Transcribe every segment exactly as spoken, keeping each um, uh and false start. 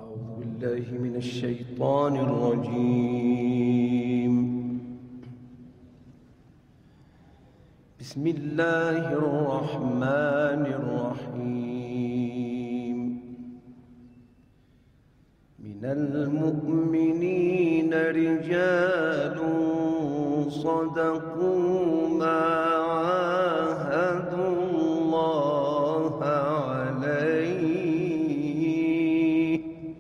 أعوذ بالله من الشيطان الرجيم. بسم الله الرحمن الرحيم. من المؤمنين رجال صدقوا ما عاهدوا الله عليه،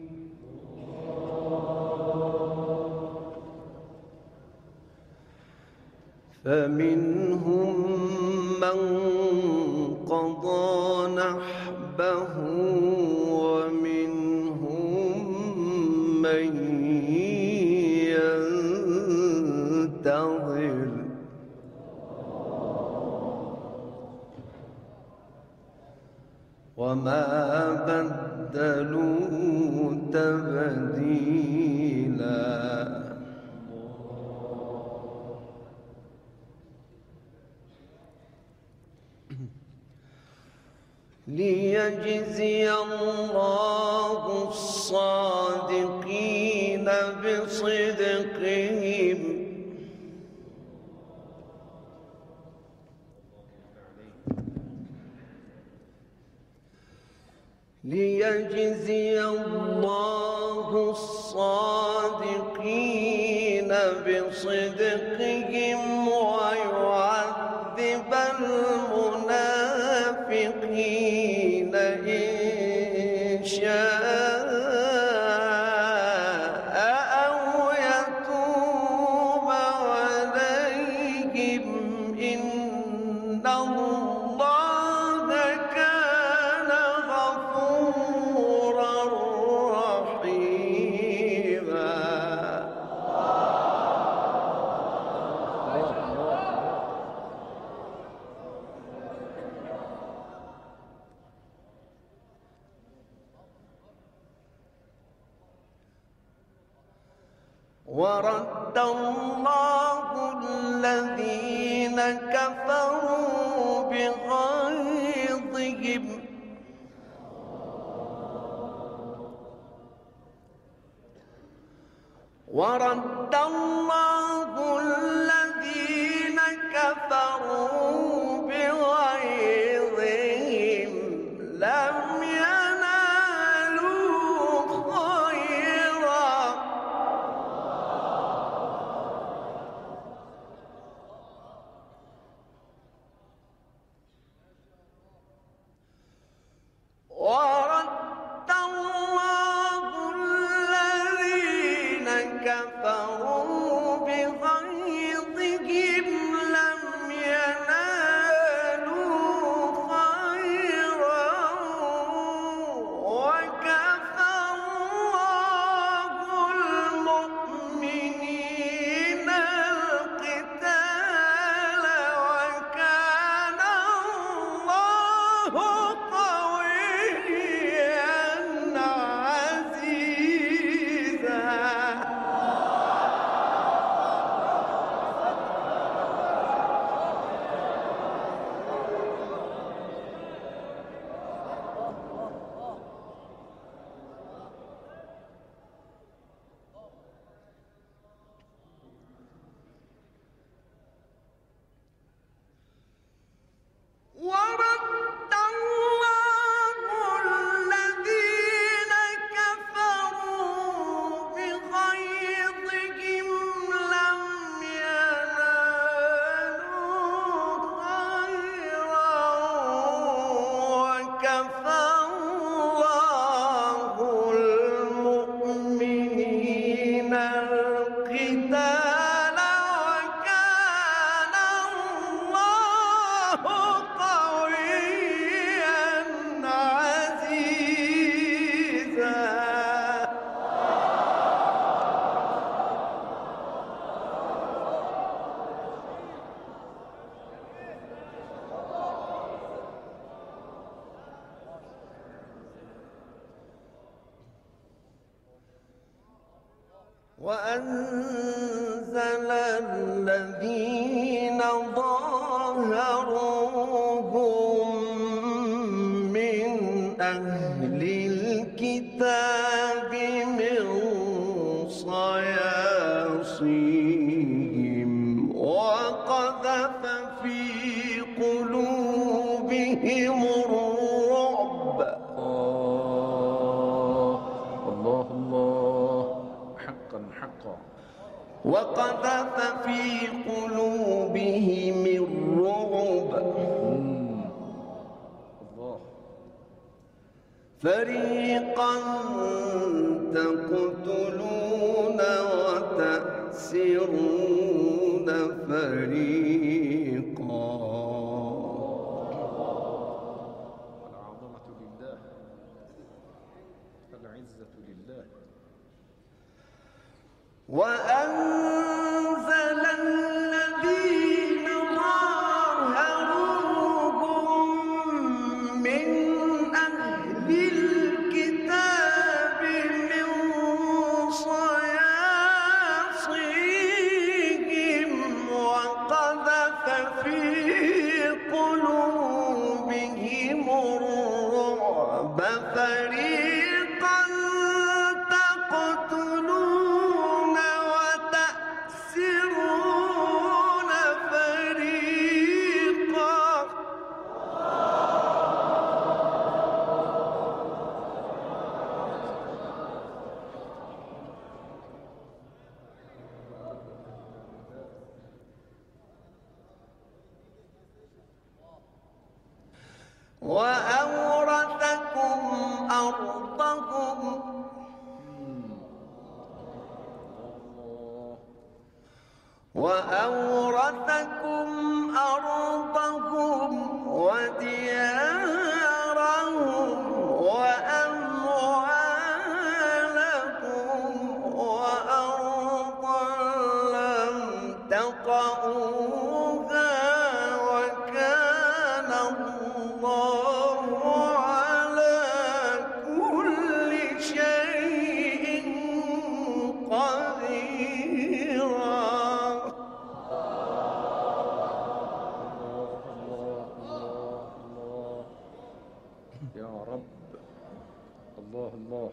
فمنهم من قضى نحبه ومنهم من ينتظر، وما بدلوا تبديلا. ليجزي الله الصادقين بصدقهم ليجزي الله الصادقين بصدقهم ويعذب المنافقين إن شاء أو يتوب عليهم، إن الله كان غفورا رحيما. ورد الله الذين كفروا بغيظهم ورد الله الذين كفروا بغيظهم لم ينالوا خيرا ورد الله الذين كفروا بغيظهم لم ينالوا خيرا وكفى الله المؤمنين القتال وكان الله قويا عزيزا. ورد الله الذين كفروا بغيظهم لم ينالوا خيرا وكفى الله المؤمنين القتال وكان الله قويا عزيزا. وأنزل الذين ظاهروهم من أهل أهل الكتاب من صياصيهم وقذف في قلوبهم الرعب. الله الله حقا حقا. وقذف في قلوبهم الرعب. الله. فريقا تقتلون وتأسرون فريقا. العظمة لله، العزة لله. وأنزل الذين ظاهروهم من أهل الكتاب من صياصيهم وقذف في قلوبهم الرعب. فريقا تقتلون وتأسرون فريقا. وأورثكم أرضهم وأورثكم أرضهم وديارهم وأموالهم وأرضا لم تطئوها وكان الله على كل شيء قديرا. يا رب. الله الله.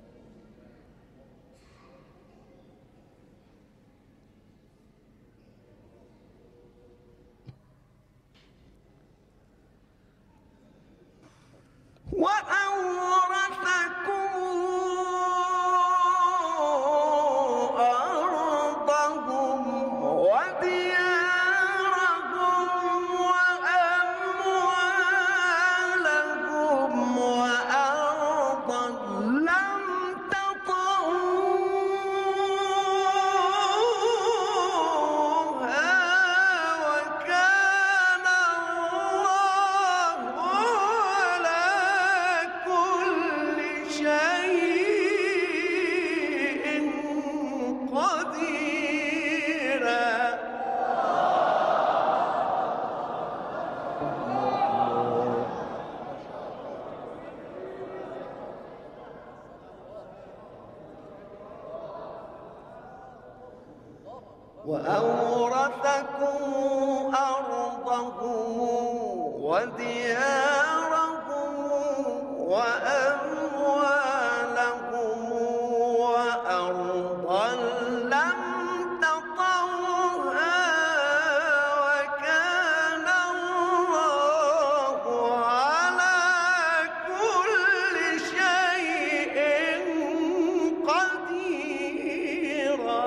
وأورثكم أرضهم وديارهم وأموالهم وأرضا لم تطئوها وكان الله على كل شيء قديرا. وأورثكم أرضهم وديارهم وأموالهم وأرضا لم تطئوها وكان الله على كل شيء قديرا.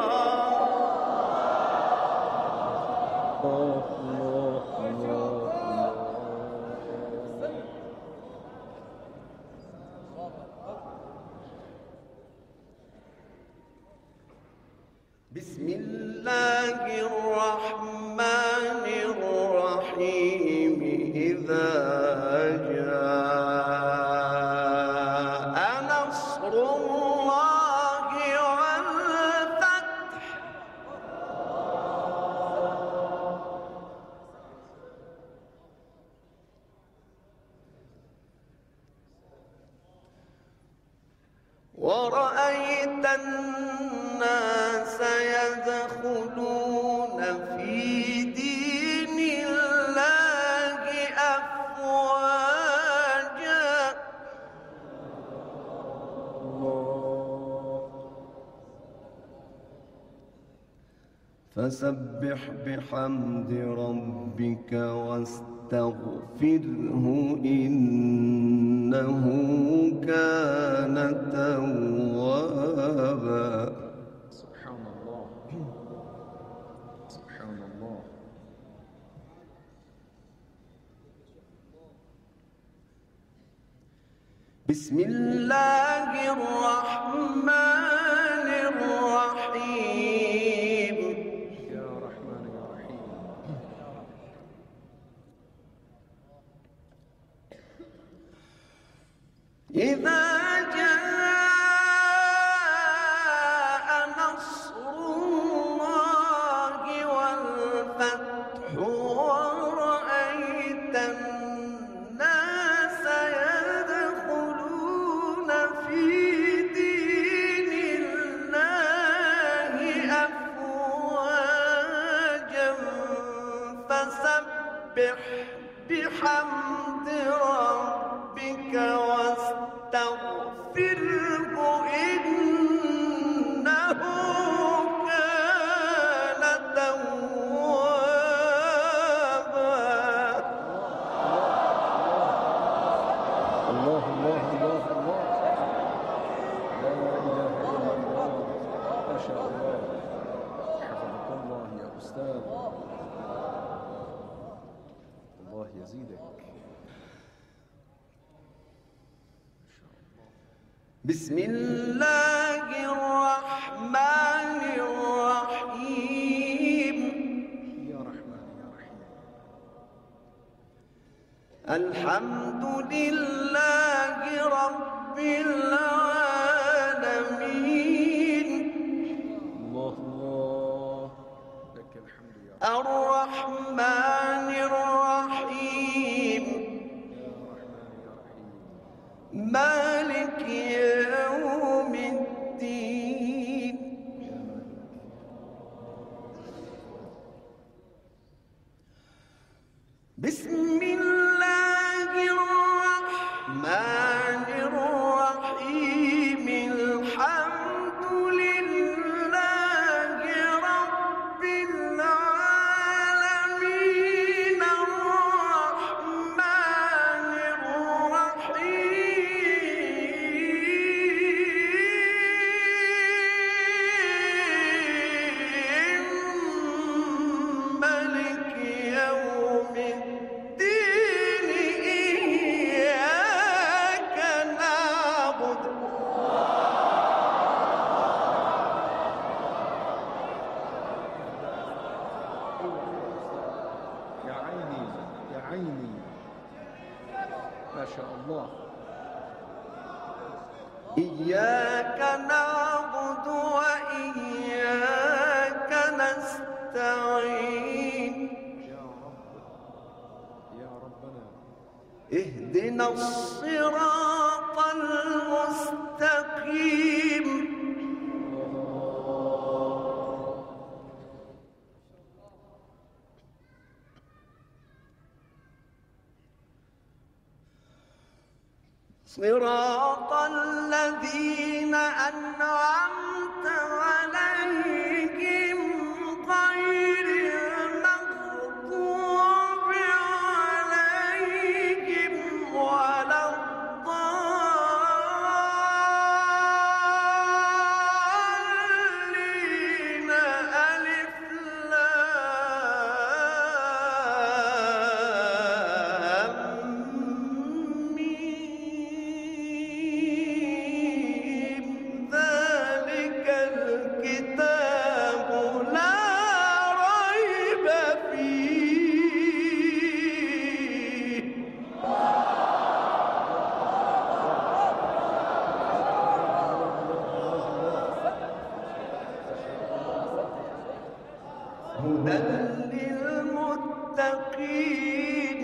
الله الله بسم الله الرحمن الرحيم. إذا جاء نصر الله والفتح ورأيت الناس يدخلون في دين الله أفواجا فسبح بحمد ربك واستغفره إنه كان توابا. سبحان الله سبحان الله. بسم الله الرحمن الرحيم. يا رحمن يا رحيم. إذا جاء نصر الله والفتح ورأيت الناس يدخلون في دين الله أفواجا فسبح بحمد ربك واستغفره إنه كان توابا. الله الله الله الله. لا إله إلا الله. ما شاء الله. حفظك الله يا أستاذ. الله يزيدك. بسم الله الرحمن الرحيم. يا رحمن يا رحيم. الحمد لله رب العالمين. الله الله. لك الحمد يا رب. الرحمن الرحيم. يا رحمن يا رحيم. مالك يوم الدين. بسم الله الرحمن الرحيم. الحمد لله رب العالمين. الرحمن الرحيم مالك يوم الدين. إياك نعبد. يا عيني يا عيني. ما شاء الله. إياك نعبد وإياك نستعين. يا رب يا ربنا. اهدنا الصراط المستقيم. صراط الذين أنعمت عليهم غير المغضوب عليهم ولا الضالين. ألف لام ميم. ذلك الكتاب لا ريب فيه. هدى للمتقين.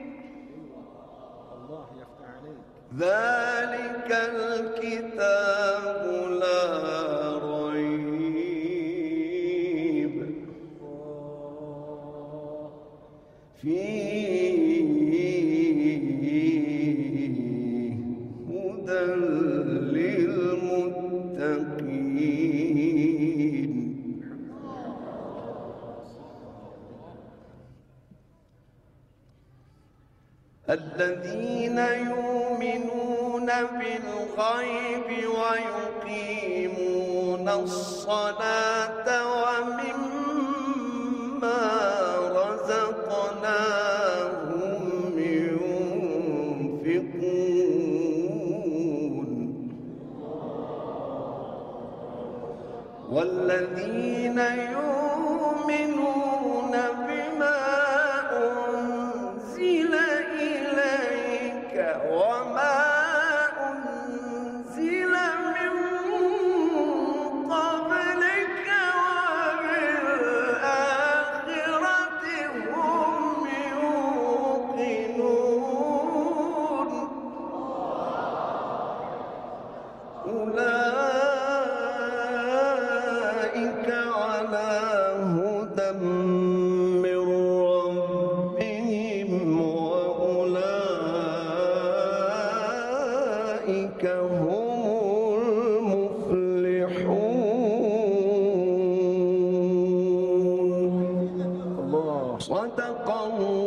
الله يفتح عليك. ذلك الكتاب لا ريب فيه. هدى للمتقين. الذين يؤمنون بالغيب ويقيمون الصلاة ومما رزقناهم ينفقون والذين يؤمنون بما أنزل إليك وما أنزل من قبلك وبالآخرة هم يوقنون أولئك على هدى من ربهم وأولئك هم المفلحون. الله. صدق الله